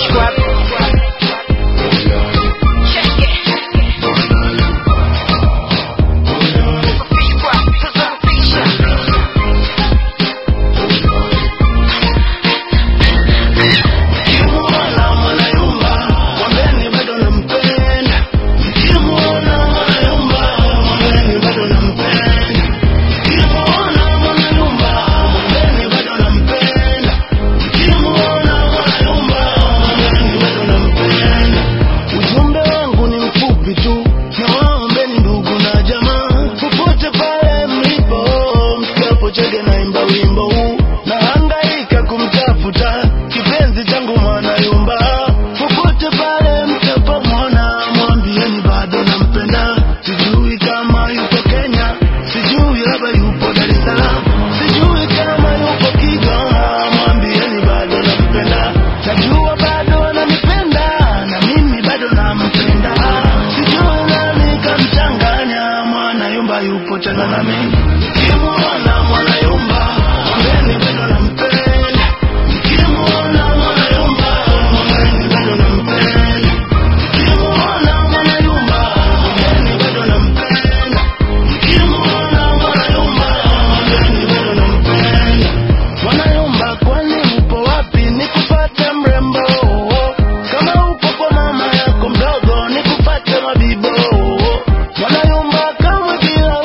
Yupo tena na mimi nikimuona mwanayumba mwambeni bado nampenda, nikimuona mwanayumba mwambeni bado nampenda, nikimuona mwanayumba mwambeni bado nampenda, nikimuona mwanayumba mwambeni bado nampenda. Mwanayumba kwani upo wapi nikupate mrembo, kama upo kwa mama yako mdogo nikupate mabibo. Mwanayumba kama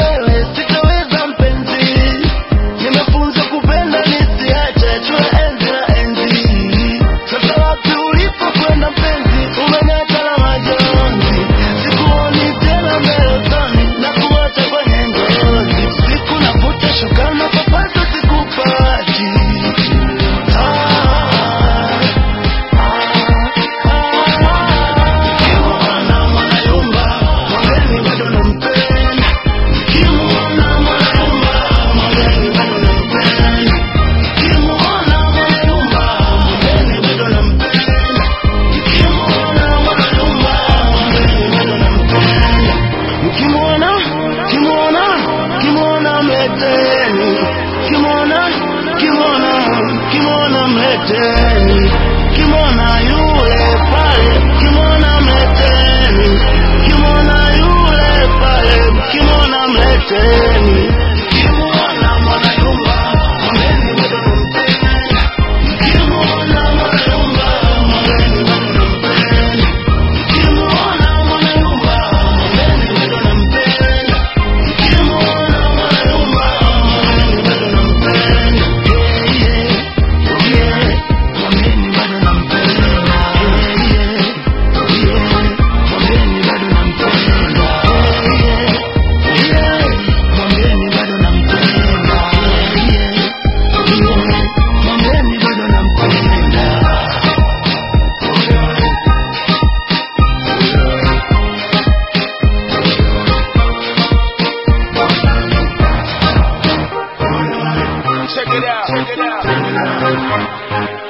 kimona yule pale, kimona mleteni, kimona yule pale, kimona mleteni, kimona mwanayumba mwambeni bado nampenda, kimona mwanayumba mwambeni bado nampenda, kimona mwanayumba mwambeni bado nampenda, kimona mwanayumba mwambeni bado nampenda. Check it out.